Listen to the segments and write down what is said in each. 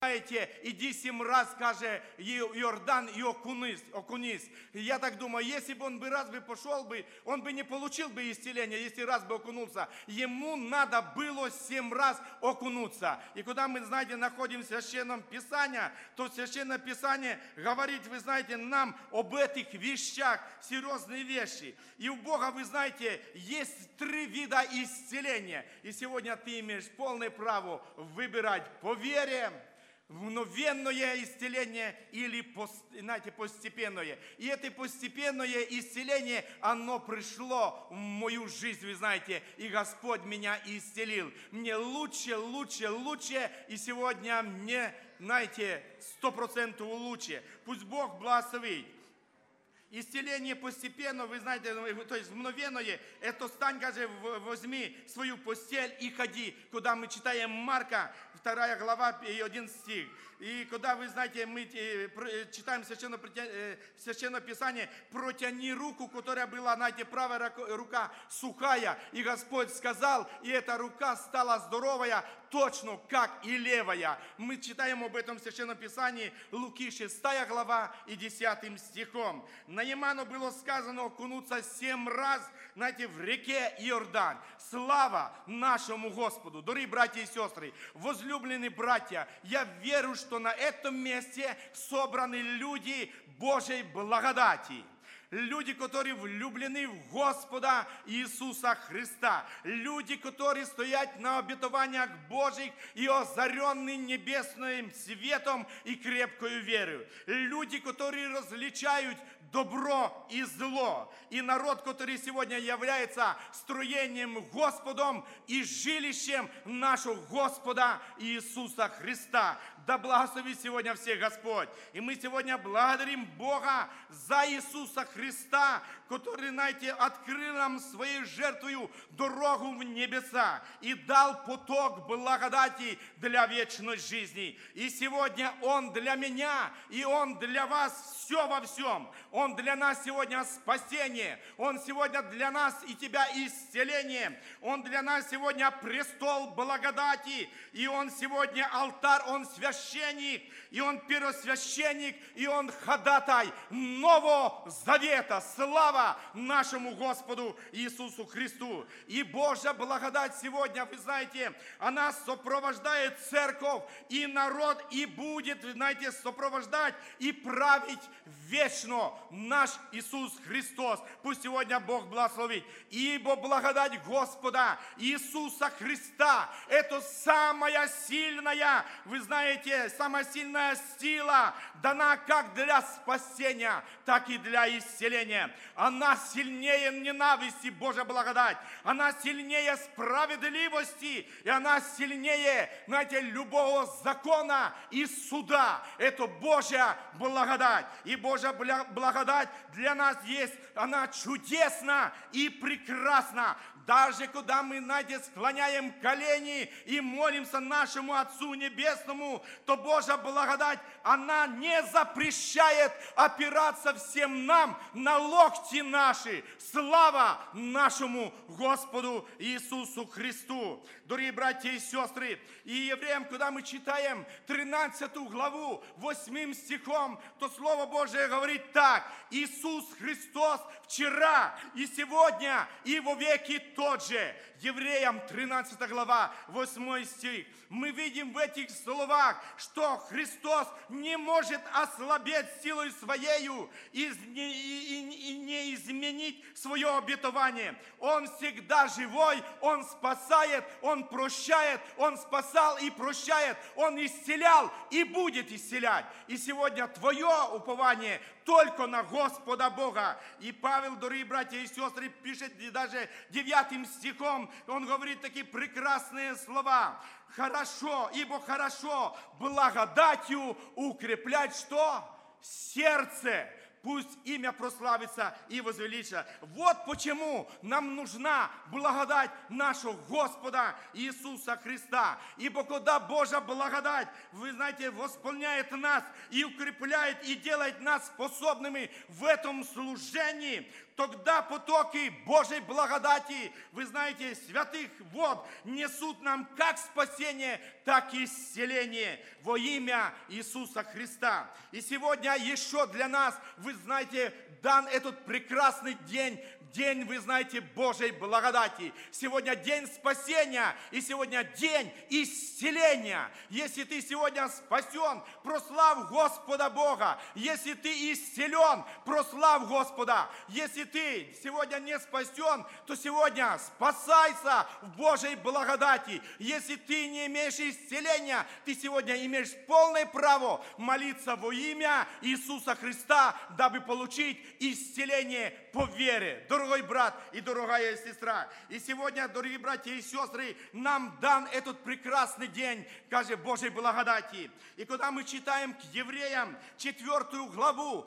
иди 7 раз, каже, Иордан, и окунись. Я так думаю, если бы он бы раз бы пошел бы, он бы не получил бы исцеления, если раз бы окунулся. Ему надо было 7 раз окунуться. И когда мы, знаете, находим в Священном Писании, то Священное Писание говорит, вы знаете, нам об этих вещах, серьезные вещи. И у Бога, вы знаете, есть 3 вида исцеления. И сегодня ты имеешь полное право выбирать по вере, мгновенное исцеление или, знаете, постепенное. И это постепенное исцеление, оно пришло в мою жизнь, вы знаете, и Господь меня исцелил. Мне лучше, и сегодня мне, знаете, 100% лучше. Пусть Бог благословит. Исцеление постепенно, вы знаете, то есть мгновенное, это стань, каже, возьми свою постель и ходи. Куда мы читаем Марка, 2 глава и 11 стих. И когда, вы знаете, мы читаем Священное Писание, протяни руку, которая была, знаете, правая рука сухая. И Господь сказал, и эта рука стала здоровая, точно как и левая. Мы читаем об этом в Священном Писании, Луки 6 глава и 10 стихом. Наиману было сказано окунуться 7 раз, знаете, в реке Иордан. Слава нашему Господу! Дорогие братья и сестры, возлюбленные братья, я верю, что на этом месте собраны люди Божьей благодати. Люди, которые влюблены в Господа Иисуса Христа. Люди, которые стоят на обетованиях Божьих и озаренны небесным светом и крепкою верою. Люди, которые различают добро и зло. И народ, который сегодня является строением Господом и жилищем нашего Господа Иисуса Христа. Да благословит сегодня всех Господь. И мы сегодня благодарим Бога за Иисуса Христа, который, знаете, открыл нам своей жертвою дорогу в небеса и дал поток благодати для вечной жизни. И сегодня Он для меня, и Он для вас все во всем. Он для нас сегодня спасение. Он сегодня для нас и тебя исцеление. Он для нас сегодня престол благодати. И Он сегодня алтарь, Он священник, и Он первосвященник, и Он ходатай Нового Завета. Слава нашему Господу Иисусу Христу. И Божья благодать сегодня, вы знаете, она сопровождает церковь и народ, и будет, вы знаете, сопровождать и править вечно наш Иисус Христос. Пусть сегодня Бог благословит. Ибо благодать Господа Иисуса Христа – это самая сильная, вы знаете, самая сильная сила, дана как для спасения, так и для исцеления. Она сильнее ненависти, Божья благодать. Она сильнее справедливости, и она сильнее, знаете, любого закона и суда. Это Божья благодать. И Божья благодать для нас есть, она чудесна и прекрасна. Даже когда мы, знаете, склоняем колени и молимся нашему Отцу Небесному, то Божья благодать, она не запрещает опираться всем нам на локти наши. Слава нашему Господу Иисусу Христу. Дорогие братья и сестры, и Евреям, когда мы читаем 13 главу 8 стихом, то Слово Божие говорит так: Иисус Христос вчера и сегодня и во веки тот же. Евреям 13 глава 8 стих. Мы видим в этих словах, что Христос не может ослабеть силой своею и не изменить свое обетование. Он всегда живой, Он спасает, Он прощает, Он спасал и прощает, Он исцелял и будет исцелять. И сегодня твое упование только на Господа Бога. И Павел, дорогие братья и сестры, пишет даже 9 стихом, он говорит такие прекрасные слова. Хорошо, ибо хорошо благодатью укреплять что? Сердце. Пусть имя прославится и возвеличится. Вот почему нам нужна благодать нашего Господа Иисуса Христа. Ибо когда Божья благодать, вы знаете, восполняет нас и укрепляет, и делает нас способными в этом служении, тогда потоки Божьей благодати, вы знаете, святых вод несут нам как спасение, так и исцеление во имя Иисуса Христа. И сегодня еще для нас, вы знаете, дан этот прекрасный день, вы знаете, Божьей благодати. Сегодня день спасения и сегодня день исцеления. Если ты сегодня спасен, прославь Господа Бога. Если ты исцелен, прославь Господа. Если ты сегодня не спасен, то сегодня спасайся в Божьей благодати. Если ты не имеешь исцеления, ты сегодня имеешь полное право молиться во имя Иисуса Христа, дабы получить исцеление по вере. Дорогой брат и дорогая сестра, и сегодня, дорогие братья и сестры, нам дан этот прекрасный день, каже, Божьей благодати. И когда мы читаем к Евреям 4 главу,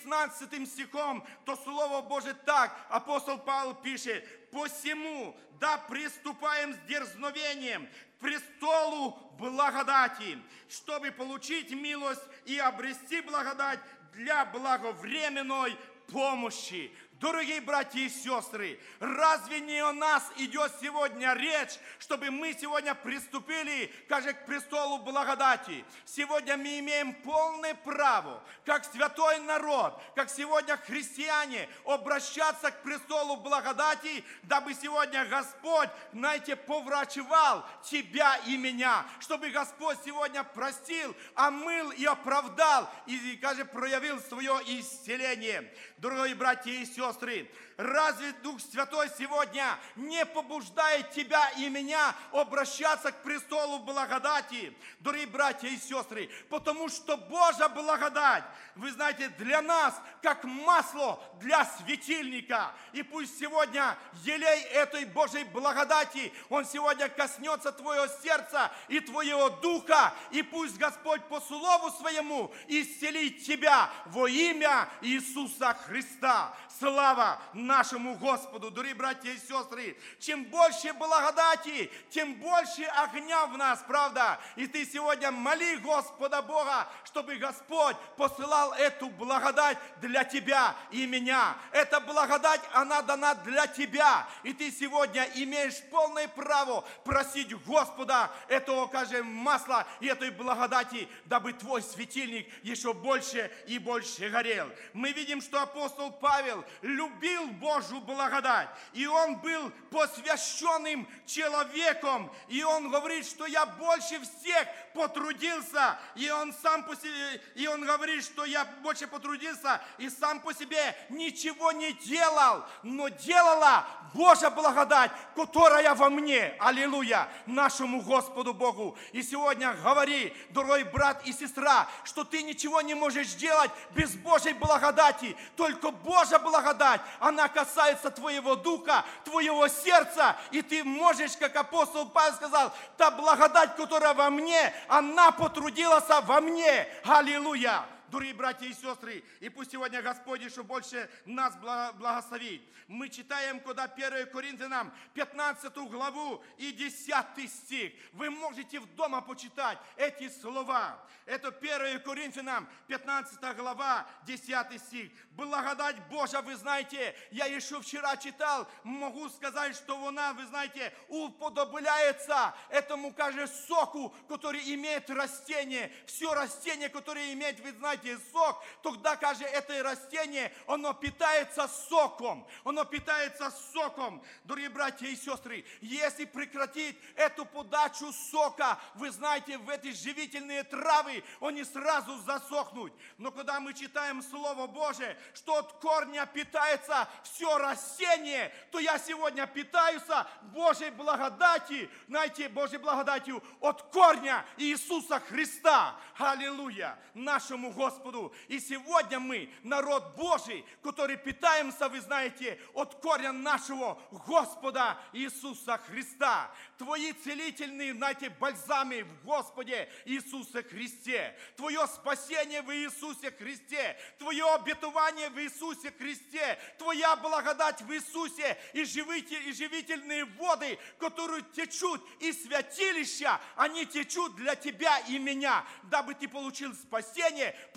16 стихом, то Слово Божие так, апостол Павел пишет: «Посему да приступаем с дерзновением к престолу благодати, чтобы получить милость и обрести благодать для благовременной помощи». Дорогие братья и сестры, разве не о нас идет сегодня речь, чтобы мы сегодня приступили, каже, к престолу благодати? Сегодня мы имеем полное право, как святой народ, как сегодня христиане, обращаться к престолу благодати, дабы сегодня Господь, знаете, поврачевал тебя и меня, чтобы Господь сегодня простил, омыл и оправдал, и, каже, проявил свое исцеление. Дорогие братья и сестры, разве Дух Святой сегодня не побуждает тебя и меня обращаться к престолу благодати, дорогие братья и сестры? Потому что Божья благодать, вы знаете, для нас как масло для светильника. И пусть сегодня елей этой Божьей благодати, он сегодня коснется твоего сердца и твоего духа, и пусть Господь по слову своему исцелит тебя во имя Иисуса Христа. Слава нашему Господу, дорогие братья и сестры. Чем больше благодати, тем больше огня в нас, правда? И ты сегодня моли Господа Бога, чтобы Господь посылал эту благодать для тебя и меня. Эта благодать, она дана для тебя. И ты сегодня имеешь полное право просить Господа этого, скажем, масла и этой благодати, дабы твой светильник еще больше и больше горел. Мы видим, что апостол Павел любил Божью благодать, и он был посвященным человеком, и он говорит, что я больше всех потрудился, и он сам по себе, и он говорит, что я больше потрудился, и сам по себе ничего не делал, но делала Божья благодать, которая во мне, аллилуйя, нашему Господу Богу. И сегодня говори, дорогой брат и сестра, что ты ничего не можешь делать без Божьей благодати, только Божья благодать, она касается твоего духа, твоего сердца, и ты можешь, как апостол Павел сказал, та благодать, которая во мне, она потрудилась во мне, аллилуйя. Дорогие братья и сестры, и пусть сегодня Господь еще больше нас благословит. Мы читаем, когда 1 Коринфянам 15 главу и 10 стих. Вы можете дома почитать эти слова. Это 1 Коринфянам 15 глава, 10 стих. Благодать Божья, вы знаете, я еще вчера читал, могу сказать, что она, вы знаете, уподобляется этому, кажется, соку, который имеет растение. Все растение, которое имеет, вы знаете, сок, тогда, кажется, это растение, оно питается соком. Оно питается соком. Дорогие братья и сестры, если прекратить эту подачу сока, вы знаете, в эти живительные травы, они сразу засохнут. Но когда мы читаем Слово Божие, что от корня питается все растение, то я сегодня питаюсь Божьей благодати, знаете, Божьей благодатью от корня Иисуса Христа. Аллилуйя! Нашему Господу. И сегодня мы, народ Божий, который питаемся, вы знаете, от корня нашего Господа Иисуса Христа. Твои целительные, знаете, бальзамы в Господе Иисусе Христе. Твое спасение в Иисусе Христе. Твое обетование в Иисусе Христе. Твоя благодать в Иисусе. И живительные воды, которые течут из святилища, они течут для тебя и меня, дабы ты получил спасение,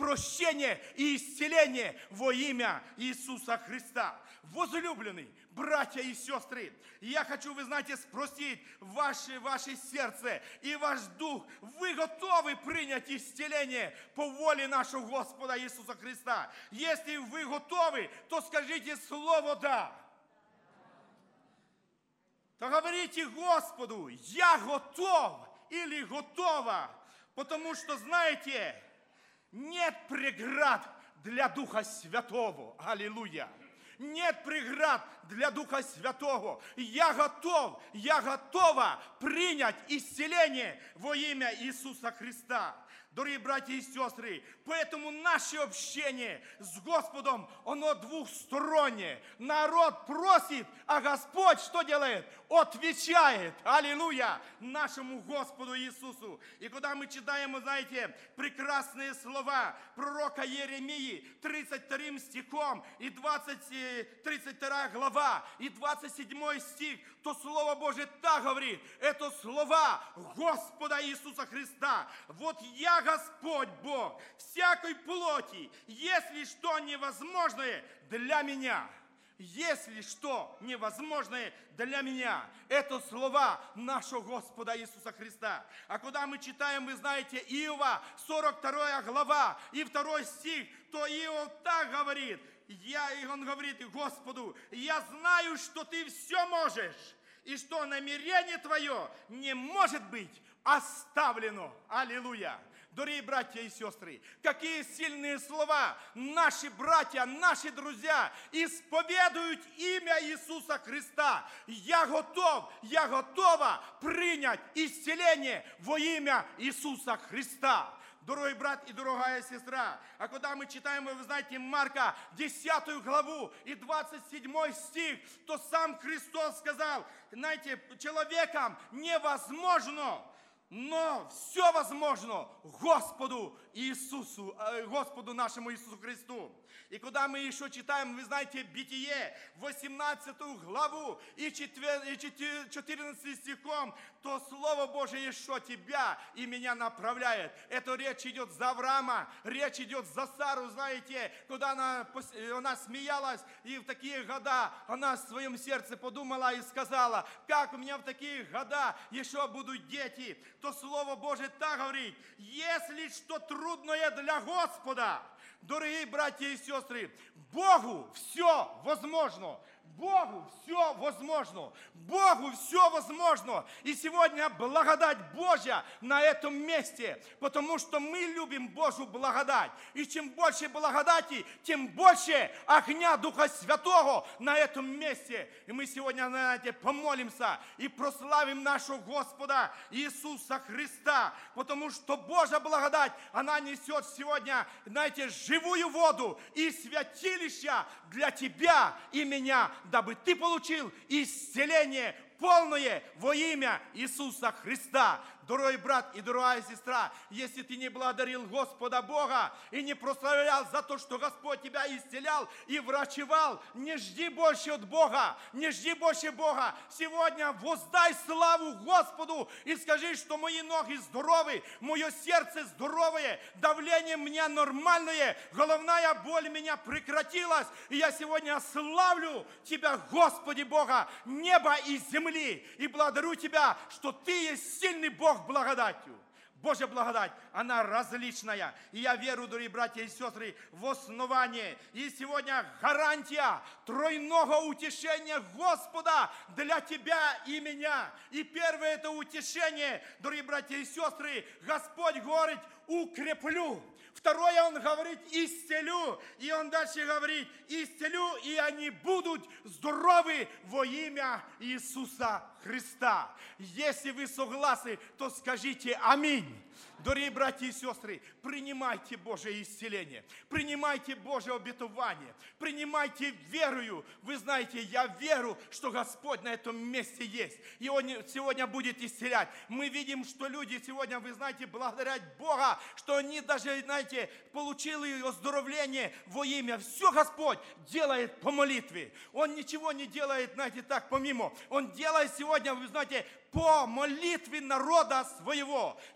прощение и исцеление во имя Иисуса Христа. Возлюбленные братья и сестры, я хочу, вы знаете, спросить ваше сердце и ваш дух, вы готовы принять исцеление по воле нашего Господа Иисуса Христа? Если вы готовы, то скажите слово «да». То говорите Господу: я готов или готова, потому что, знаете, нет преград для Духа Святого. Аллилуйя! Нет преград для Духа Святого. Я готова принять исцеление во имя Иисуса Христа. Дорогие братья и сестры, поэтому наше общение с Господом, оно двухстороннее. Народ просит, а Господь что делает? Отвечает, аллилуйя, нашему Господу Иисусу. И когда мы читаем, вы знаете, прекрасные слова пророка Иеремии 32 стихом и 32 глава и 27 стих, то Слово Божие так говорит. Это слова Господа Иисуса Христа. Вот я Господь Бог всякой плоти, если что невозможное для меня. Если что невозможное для меня. Это слова нашего Господа Иисуса Христа. А когда мы читаем, вы знаете, Иова, 42 глава и 2 стих, то Иов так говорит. Он говорит Господу: я знаю, что ты все можешь, и что намерение твое не может быть оставлено. Аллилуйя! Дорогие братья и сестры, какие сильные слова наши братья, наши друзья исповедуют имя Иисуса Христа. Я готова принять исцеление во имя Иисуса Христа. Дорогой брат и дорогая сестра, а когда мы читаем, вы знаете, Марка 10 главу и 27 стих, то сам Христос сказал, знаете, человеком невозможно, но все возможно Господу Иисусу, Господу нашему Иисусу Христу. И когда мы еще читаем, вы знаете, Бытие, 18 главу и 14 стихом, то Слово Божие еще тебя и меня направляет. Это речь идет за Авраама, речь идет за Сару, знаете, когда она смеялась, и в такие года она в своем сердце подумала и сказала: как у меня в такие года еще будут дети, то Слово Божие так говорит: если что трудное для Господа, дорогие братья и сестры, Богу все возможно. Богу все возможно. Богу все возможно. И сегодня благодать Божья на этом месте, потому что мы любим Божью благодать. И чем больше благодати, тем больше огня Духа Святого на этом месте. И мы сегодня, знаете, помолимся и прославим нашего Господа Иисуса Христа, потому что Божья благодать, она несет сегодня, знаете, живую воду и святилища для тебя и меня, дабы ты получил исцеление полное во имя Иисуса Христа. Дорогой брат и дорогая сестра, если ты не благодарил Господа Бога и не прославлял за то, что Господь тебя исцелял и врачевал, не жди больше от Бога, не жди больше Бога. Сегодня воздай славу Господу и скажи, что мои ноги здоровы, мое сердце здоровое, давление у меня нормальное, головная боль у меня прекратилась, и я сегодня славлю Тебя, Господи Бога, неба и земли, и благодарю Тебя, что Ты есть сильный Бог благодатью. Божья благодать, она различная. И я верю, дорогие братья и сестры, в основание. И сегодня гарантия тройного утешения Господа для тебя и меня. И первое это утешение, дорогие братья и сестры, Господь говорит: укреплю. Второе, Он говорит: исцелю. И Он дальше говорит: исцелю, и они будут здоровы во имя Иисуса Христа. Если вы согласны, то скажите аминь. Дорогие братья и сестры, принимайте Божие исцеление, принимайте Божие обетование, принимайте верою. Вы знаете, я верю, что Господь на этом месте есть, и Он сегодня будет исцелять. Мы видим, что люди сегодня, вы знаете, благодарят Бога, что они даже, знаете, получили оздоровление во имя. Все Господь делает по молитве. Он ничего не делает, знаете, так помимо. Он делает сегодня, вы знаете, по молитве народа своего. Чем больше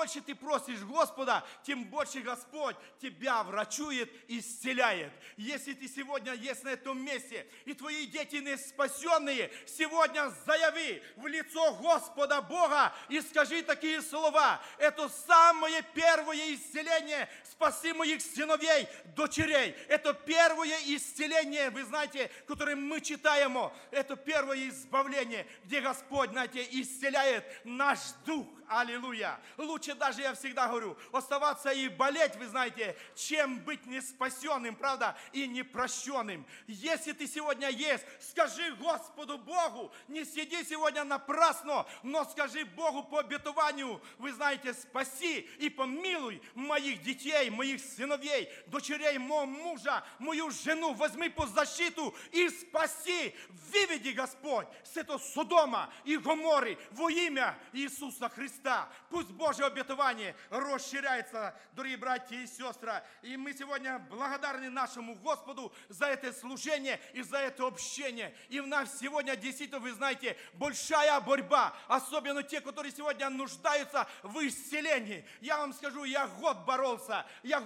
больше ты просишь Господа, тем больше Господь тебя врачует и исцеляет. Если ты сегодня есть на этом месте, и твои дети не спасенные, сегодня заяви в лицо Господа Бога и скажи такие слова. Это самое первое исцеление. Спаси моих сыновей, дочерей. Это первое исцеление, вы знаете, которое мы читаем. Это первое избавление, где Господь, знаете, исцеляет наш дух. Аллилуйя. Лучше даже, я всегда говорю, оставаться и болеть, вы знаете, чем быть неспасенным, правда, и непрощенным. Если ты сегодня есть, скажи Господу Богу, не сиди сегодня напрасно, но скажи Богу по обетованию, вы знаете, спаси и помилуй моих детей, моих сыновей, дочерей, моего мужа, мою жену, возьми под защиту и спаси, выведи, Господь, с этого Содома и Гоморры во имя Иисуса Христа. Пусть Божье обетование расширяется, дорогие братья и сестры. И мы сегодня благодарны нашему Господу за это служение и за это общение. И в нас сегодня действительно, вы знаете, большая борьба. Особенно те, которые сегодня нуждаются в исцелении. Я вам скажу, я год боролся, я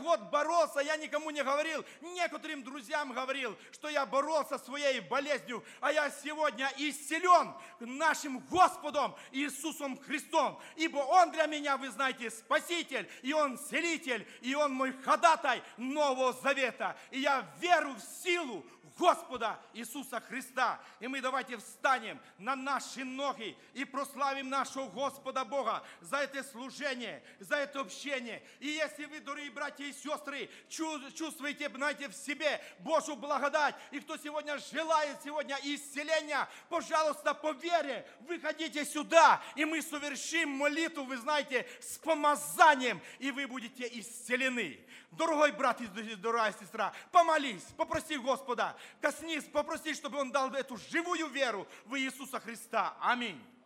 никому не говорил. Некоторым друзьям говорил, что я боролся со своей болезнью. А я сегодня исцелен нашим Господом Иисусом Христом. Ибо Он для меня, вы знаете, Спаситель, и Он Целитель, и Он мой ходатай Нового Завета. И я верю в силу Господа Иисуса Христа. И мы давайте встанем на наши ноги и прославим нашего Господа Бога за это служение, за это общение. И если вы, дорогие братья и сестры, чувствуете, знаете, в себе Божью благодать, и кто сегодня желает сегодня исцеления, пожалуйста, по вере, выходите сюда, и мы совершим молитву, вы знаете, с помазанием, и вы будете исцелены. Дорогой брат и дорогая сестра, помолись, попроси Господа, коснись, попроси, чтобы Он дал эту живую веру в Иисуса Христа. Аминь.